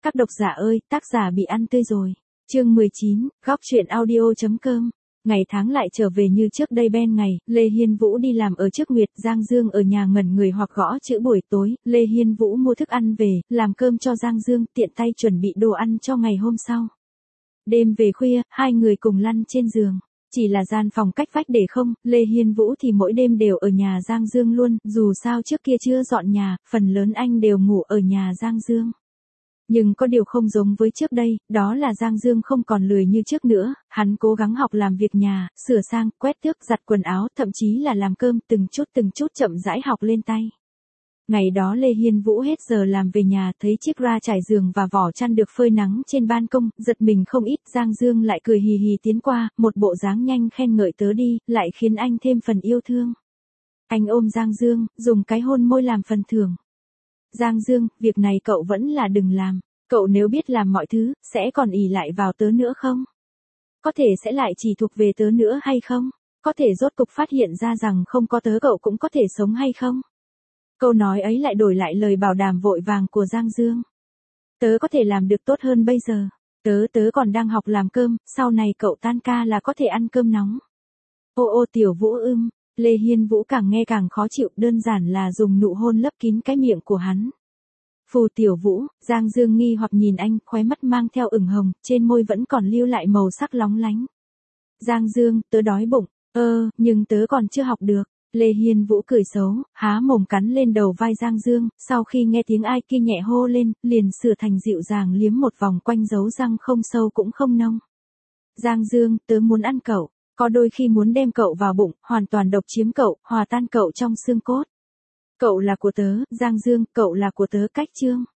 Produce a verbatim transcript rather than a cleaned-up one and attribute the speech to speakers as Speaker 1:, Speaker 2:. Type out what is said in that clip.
Speaker 1: Các độc giả ơi, tác giả bị ăn tươi rồi. Chương mười chín, góc truyện audio.com. Ngày tháng lại trở về như trước đây ben ngày, Lê Hiên Vũ đi làm ở trước Nguyệt, Giang Dương ở nhà ngẩn người hoặc gõ chữ buổi tối, Lê Hiên Vũ mua thức ăn về, làm cơm cho Giang Dương, tiện tay chuẩn bị đồ ăn cho ngày hôm sau. Đêm về khuya, hai người cùng lăn trên giường. Chỉ là gian phòng cách vách để không, Lê Hiên Vũ thì mỗi đêm đều ở nhà Giang Dương luôn, dù sao trước kia chưa dọn nhà, phần lớn anh đều ngủ ở nhà Giang Dương. Nhưng có điều không giống với trước đây, đó là Giang Dương không còn lười như trước nữa, hắn cố gắng học làm việc nhà, sửa sang, quét tước, giặt quần áo, thậm chí là làm cơm, từng chút từng chút chậm rãi học lên tay. Ngày đó Lê Hiên Vũ hết giờ làm về nhà, thấy chiếc ra trải giường và vỏ chăn được phơi nắng trên ban công, giật mình không ít, Giang Dương lại cười hì hì tiến qua, một bộ dáng nhanh khen ngợi tớ đi, lại khiến anh thêm phần yêu thương. Anh ôm Giang Dương, dùng cái hôn môi làm phần thưởng. Giang Dương, việc này cậu vẫn là đừng làm, cậu nếu biết làm mọi thứ, sẽ còn ỷ lại vào tớ nữa không? Có thể sẽ lại chỉ thuộc về tớ nữa hay không? Có thể rốt cục phát hiện ra rằng không có tớ cậu cũng có thể sống hay không? Câu nói ấy lại đổi lại lời bảo đảm vội vàng của Giang Dương. Tớ có thể làm được tốt hơn bây giờ. Tớ tớ còn đang học làm cơm, sau này cậu tan ca là có thể ăn cơm nóng. Ô ô Tiểu Vũ ưm, Lê Hiên Vũ càng nghe càng khó chịu, đơn giản là dùng nụ hôn lấp kín cái miệng của hắn. Phù Tiểu Vũ, Giang Dương nghi hoặc nhìn anh, khóe mắt mang theo ửng hồng, trên môi vẫn còn lưu lại màu sắc lóng lánh. Giang Dương, tớ đói bụng, ơ, nhưng tớ còn chưa học được. Lê Hiên Vũ cười xấu, há mồm cắn lên đầu vai Giang Dương, sau khi nghe tiếng ai kia nhẹ hô lên, liền sửa thành dịu dàng liếm một vòng quanh dấu răng không sâu cũng không nông. Giang Dương, tớ muốn ăn cậu, có đôi khi muốn đem cậu vào bụng, hoàn toàn độc chiếm cậu, hòa tan cậu trong xương cốt. Cậu là của tớ, Giang Dương, cậu là của tớ cách chương.